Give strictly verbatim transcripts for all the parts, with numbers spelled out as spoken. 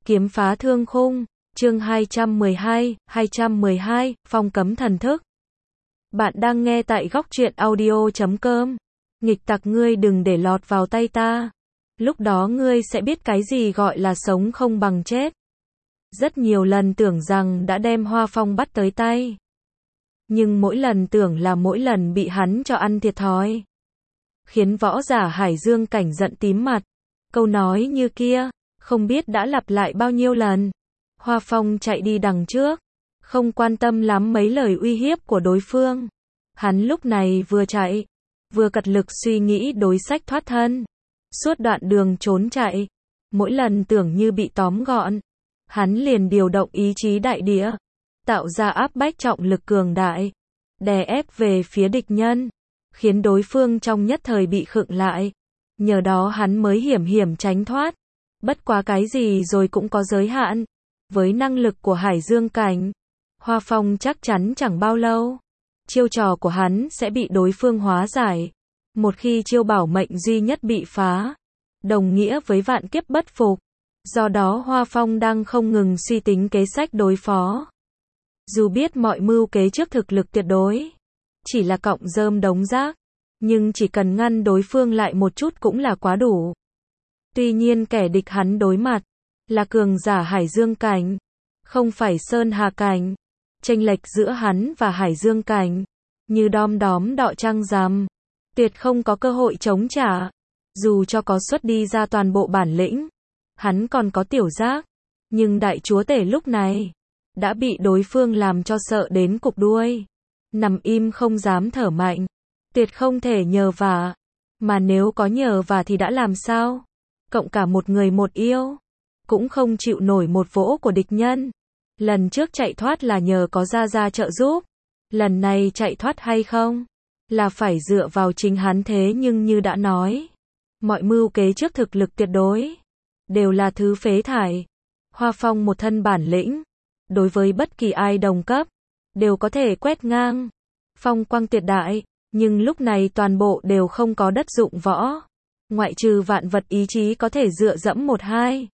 Kiếm phá thương khung, chương hai trăm mười hai, hai trăm mười hai, phong cấm thần thức. Bạn đang nghe tại góc truyện audio chấm com. Nghịch tặc, ngươi đừng để lọt vào tay ta. Lúc đó ngươi sẽ biết cái gì gọi là sống không bằng chết. Rất nhiều lần tưởng rằng đã đem Hoa Phong bắt tới tay. Nhưng mỗi lần tưởng là mỗi lần bị hắn cho ăn thiệt thòi. Khiến võ giả Hải Dương Cảnh giận tím mặt. Câu nói như kia, không biết đã lặp lại bao nhiêu lần. Hoa Phong chạy đi đằng trước, không quan tâm lắm mấy lời uy hiếp của đối phương. Hắn lúc này vừa chạy, vừa cật lực suy nghĩ đối sách thoát thân. Suốt đoạn đường trốn chạy, mỗi lần tưởng như bị tóm gọn, hắn liền điều động ý chí đại địa, tạo ra áp bách trọng lực cường đại, đè ép về phía địch nhân, khiến đối phương trong nhất thời bị khựng lại. Nhờ đó hắn mới hiểm hiểm tránh thoát. Bất quá cái gì rồi cũng có giới hạn. Với năng lực của Hải Dương Cảnh, Hoa Phong chắc chắn chẳng bao lâu, chiêu trò của hắn sẽ bị đối phương hóa giải. Một khi chiêu bảo mệnh duy nhất bị phá, đồng nghĩa với vạn kiếp bất phục. Do đó Hoa Phong đang không ngừng suy tính kế sách đối phó. Dù biết mọi mưu kế trước thực lực tuyệt đối chỉ là cọng rơm đống rác, nhưng chỉ cần ngăn đối phương lại một chút cũng là quá đủ. Tuy nhiên kẻ địch hắn đối mặt là cường giả Hải Dương Cảnh, không phải Sơn Hà Cảnh. Chênh lệch giữa hắn và Hải Dương Cảnh như đom đóm đọ trăng rằm, tuyệt không có cơ hội chống trả. Dù cho có xuất đi ra toàn bộ bản lĩnh, hắn còn có tiểu giác, nhưng đại chúa tể lúc này đã bị đối phương làm cho sợ đến cục đuôi, nằm im không dám thở mạnh. Tuyệt không thể nhờ vả, mà nếu có nhờ vả thì đã làm sao? Cộng cả một người một yêu, cũng không chịu nổi một vỗ của địch nhân. Lần trước chạy thoát là nhờ có Gia Gia trợ giúp, lần này chạy thoát hay không, là phải dựa vào chính hắn. Thế nhưng như đã nói, mọi mưu kế trước thực lực tuyệt đối đều là thứ phế thải. Hoa Phong một thân bản lĩnh, đối với bất kỳ ai đồng cấp đều có thể quét ngang, phong quang tuyệt đại. Nhưng lúc này toàn bộ đều không có đất dụng võ, ngoại trừ vạn vật ý chí có thể dựa dẫm một hai.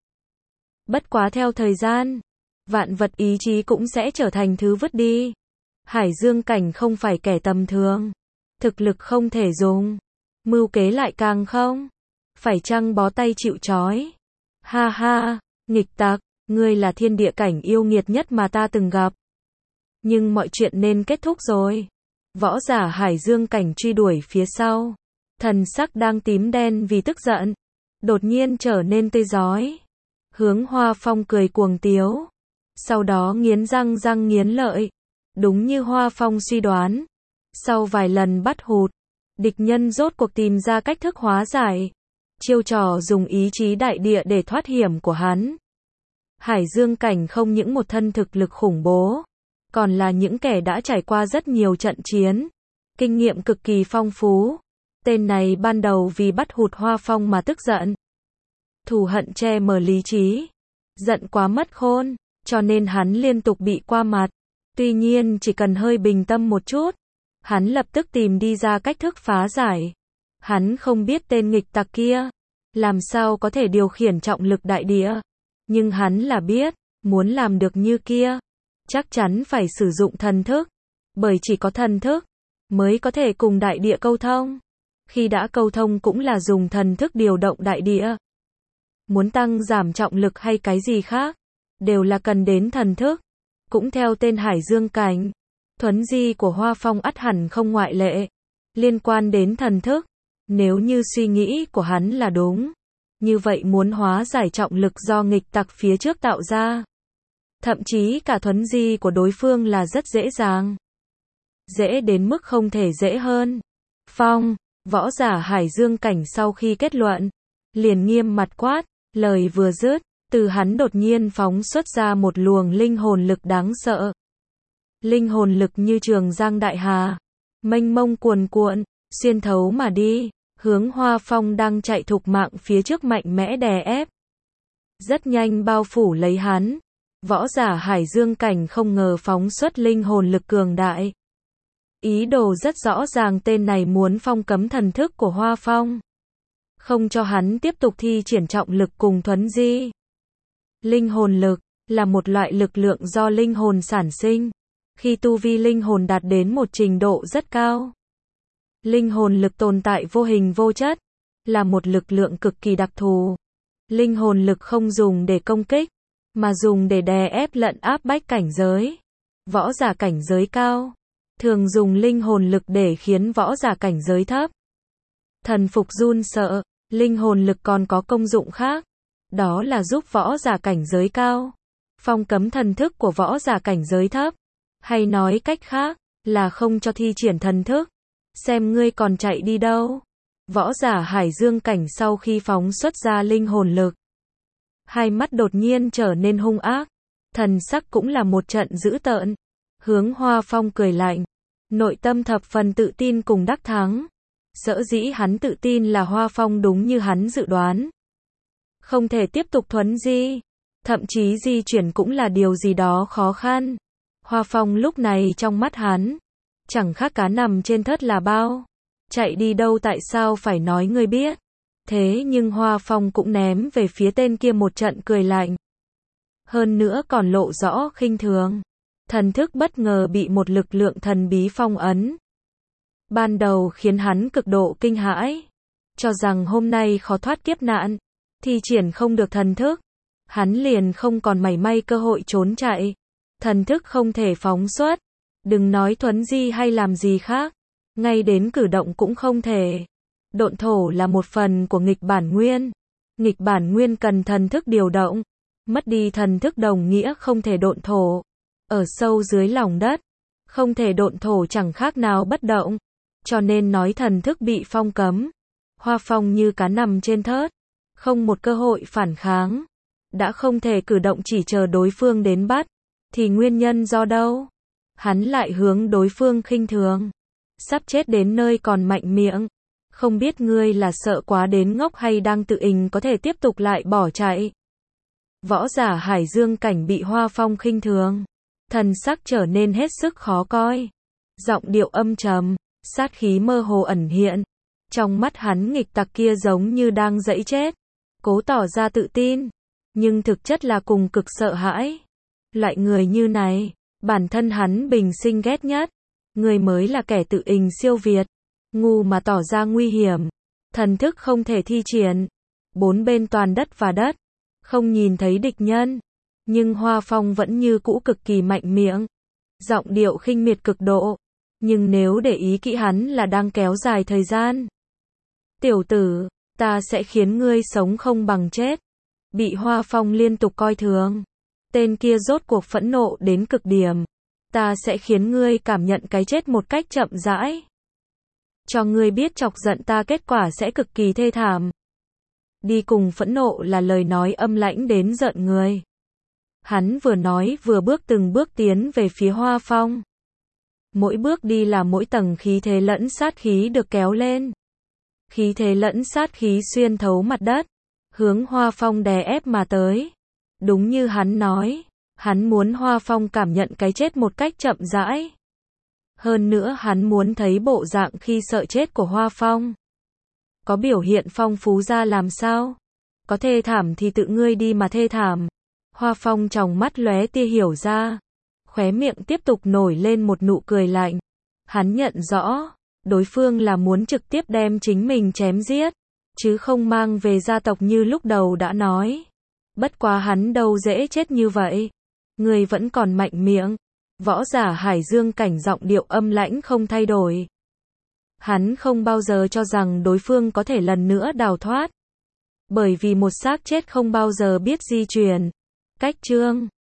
Bất quá theo thời gian, vạn vật ý chí cũng sẽ trở thành thứ vứt đi. Hải Dương Cảnh không phải kẻ tầm thường, thực lực không thể dùng, mưu kế lại càng không, phải chăng bó tay chịu trói. Ha ha, nghịch tặc, ngươi là thiên địa cảnh yêu nghiệt nhất mà ta từng gặp. Nhưng mọi chuyện nên kết thúc rồi. Võ giả Hải Dương Cảnh truy đuổi phía sau, thần sắc đang tím đen vì tức giận, đột nhiên trở nên tươi rói, hướng Hoa Phong cười cuồng tiếu, sau đó nghiến răng răng nghiến lợi. Đúng như Hoa Phong suy đoán, sau vài lần bắt hụt, địch nhân rốt cuộc tìm ra cách thức hóa giải chiêu trò dùng ý chí đại địa để thoát hiểm của hắn. Hải Dương Cảnh không những một thân thực lực khủng bố, còn là những kẻ đã trải qua rất nhiều trận chiến, kinh nghiệm cực kỳ phong phú. Tên này ban đầu vì bắt hụt Hoa Phong mà tức giận, thù hận che mờ lý trí, giận quá mất khôn, cho nên hắn liên tục bị qua mặt. Tuy nhiên chỉ cần hơi bình tâm một chút, hắn lập tức tìm đi ra cách thức phá giải. Hắn không biết tên nghịch tặc kia làm sao có thể điều khiển trọng lực đại địa, nhưng hắn là biết, muốn làm được như kia, chắc chắn phải sử dụng thần thức, bởi chỉ có thần thức mới có thể cùng đại địa câu thông. Khi đã câu thông cũng là dùng thần thức điều động đại địa. Muốn tăng giảm trọng lực hay cái gì khác, đều là cần đến thần thức. Cũng theo tên Hải Dương Cảnh, thuấn di của Hoa Phong ắt hẳn không ngoại lệ, liên quan đến thần thức. Nếu như suy nghĩ của hắn là đúng, như vậy muốn hóa giải trọng lực do nghịch tặc phía trước tạo ra, thậm chí cả thuấn di của đối phương là rất dễ dàng. Dễ đến mức không thể dễ hơn. Phong, võ giả Hải Dương Cảnh sau khi kết luận, liền nghiêm mặt quát, lời vừa dứt, từ hắn đột nhiên phóng xuất ra một luồng linh hồn lực đáng sợ. Linh hồn lực như trường giang đại hà, mênh mông cuồn cuộn, xuyên thấu mà đi, hướng Hoa Phong đang chạy thục mạng phía trước mạnh mẽ đè ép. Rất nhanh bao phủ lấy hắn. Võ giả Hải Dương Cảnh không ngờ phóng xuất linh hồn lực cường đại. Ý đồ rất rõ ràng, tên này muốn phong cấm thần thức của Hoa Phong, không cho hắn tiếp tục thi triển trọng lực cùng thuấn di. Linh hồn lực là một loại lực lượng do linh hồn sản sinh. Khi tu vi linh hồn đạt đến một trình độ rất cao, linh hồn lực tồn tại vô hình vô chất, là một lực lượng cực kỳ đặc thù. Linh hồn lực không dùng để công kích, mà dùng để đè ép lẫn áp bách cảnh giới. Võ giả cảnh giới cao thường dùng linh hồn lực để khiến võ giả cảnh giới thấp thần phục run sợ. Linh hồn lực còn có công dụng khác, đó là giúp võ giả cảnh giới cao phong cấm thần thức của võ giả cảnh giới thấp, hay nói cách khác là không cho thi triển thần thức. Xem ngươi còn chạy đi đâu. Võ giả Hải Dương cảnh sau khi phóng xuất ra linh hồn lực, hai mắt đột nhiên trở nên hung ác, thần sắc cũng là một trận dữ tợn. Hướng Hoa Phong cười lạnh, nội tâm thập phần tự tin cùng đắc thắng. Sở dĩ hắn tự tin là Hoa Phong đúng như hắn dự đoán, không thể tiếp tục thuấn di, thậm chí di chuyển cũng là điều gì đó khó khăn. Hoa Phong lúc này trong mắt hắn, chẳng khác cá nằm trên thớt là bao. Chạy đi đâu tại sao phải nói ngươi biết. Thế nhưng Hoa Phong cũng ném về phía tên kia một trận cười lạnh. Hơn nữa còn lộ rõ khinh thường. Thần thức bất ngờ bị một lực lượng thần bí phong ấn. Ban đầu khiến hắn cực độ kinh hãi, cho rằng hôm nay khó thoát kiếp nạn, thi triển không được thần thức, hắn liền không còn mảy may cơ hội trốn chạy. Thần thức không thể phóng xuất, đừng nói thuấn di hay làm gì khác, ngay đến cử động cũng không thể. Độn thổ là một phần của nghịch bản nguyên. Nghịch bản nguyên cần thần thức điều động, mất đi thần thức đồng nghĩa không thể độn thổ. Ở sâu dưới lòng đất, không thể độn thổ chẳng khác nào bất động, cho nên nói thần thức bị phong cấm. Hoa Phong như cá nằm trên thớt, không một cơ hội phản kháng, đã không thể cử động chỉ chờ đối phương đến bắt, thì nguyên nhân do đâu? Hắn lại hướng đối phương khinh thường, sắp chết đến nơi còn mạnh miệng, không biết ngươi là sợ quá đến ngốc hay đang tự ình có thể tiếp tục lại bỏ chạy. Võ giả Hải Dương cảnh bị Hoa Phong khinh thường, thần sắc trở nên hết sức khó coi, giọng điệu âm trầm, sát khí mơ hồ ẩn hiện, trong mắt hắn nghịch tặc kia giống như đang dẫy chết, cố tỏ ra tự tin, nhưng thực chất là cùng cực sợ hãi. Loại người như này, bản thân hắn bình sinh ghét nhất, người mới là kẻ tự ình siêu việt, ngu mà tỏ ra nguy hiểm, thần thức không thể thi triển, bốn bên toàn đất và đất, không nhìn thấy địch nhân, nhưng Hoa Phong vẫn như cũ cực kỳ mạnh miệng, giọng điệu khinh miệt cực độ, nhưng nếu để ý kỹ hắn là đang kéo dài thời gian. Tiểu tử, ta sẽ khiến ngươi sống không bằng chết. Bị Hoa Phong liên tục coi thường, tên kia rốt cuộc phẫn nộ đến cực điểm. Ta sẽ khiến ngươi cảm nhận cái chết một cách chậm rãi. Cho ngươi biết chọc giận ta kết quả sẽ cực kỳ thê thảm. Đi cùng phẫn nộ là lời nói âm lãnh đến giận người. Hắn vừa nói vừa bước từng bước tiến về phía Hoa Phong. Mỗi bước đi là mỗi tầng khí thế lẫn sát khí được kéo lên. Khí thế lẫn sát khí xuyên thấu mặt đất, hướng Hoa Phong đè ép mà tới. Đúng như hắn nói, hắn muốn Hoa Phong cảm nhận cái chết một cách chậm rãi. Hơn nữa hắn muốn thấy bộ dạng khi sợ chết của Hoa Phong. Có biểu hiện phong phú ra làm sao? Có thê thảm thì tự ngươi đi mà thê thảm. Hoa Phong trong mắt lóe tia hiểu ra, khóe miệng tiếp tục nổi lên một nụ cười lạnh. Hắn nhận rõ, đối phương là muốn trực tiếp đem chính mình chém giết, chứ không mang về gia tộc như lúc đầu đã nói. Bất quá hắn đâu dễ chết như vậy. Người vẫn còn mạnh miệng. Võ giả Hải Dương cảnh giọng điệu âm lãnh không thay đổi. Hắn không bao giờ cho rằng đối phương có thể lần nữa đào thoát. Bởi vì một xác chết không bao giờ biết di chuyển. Cách chương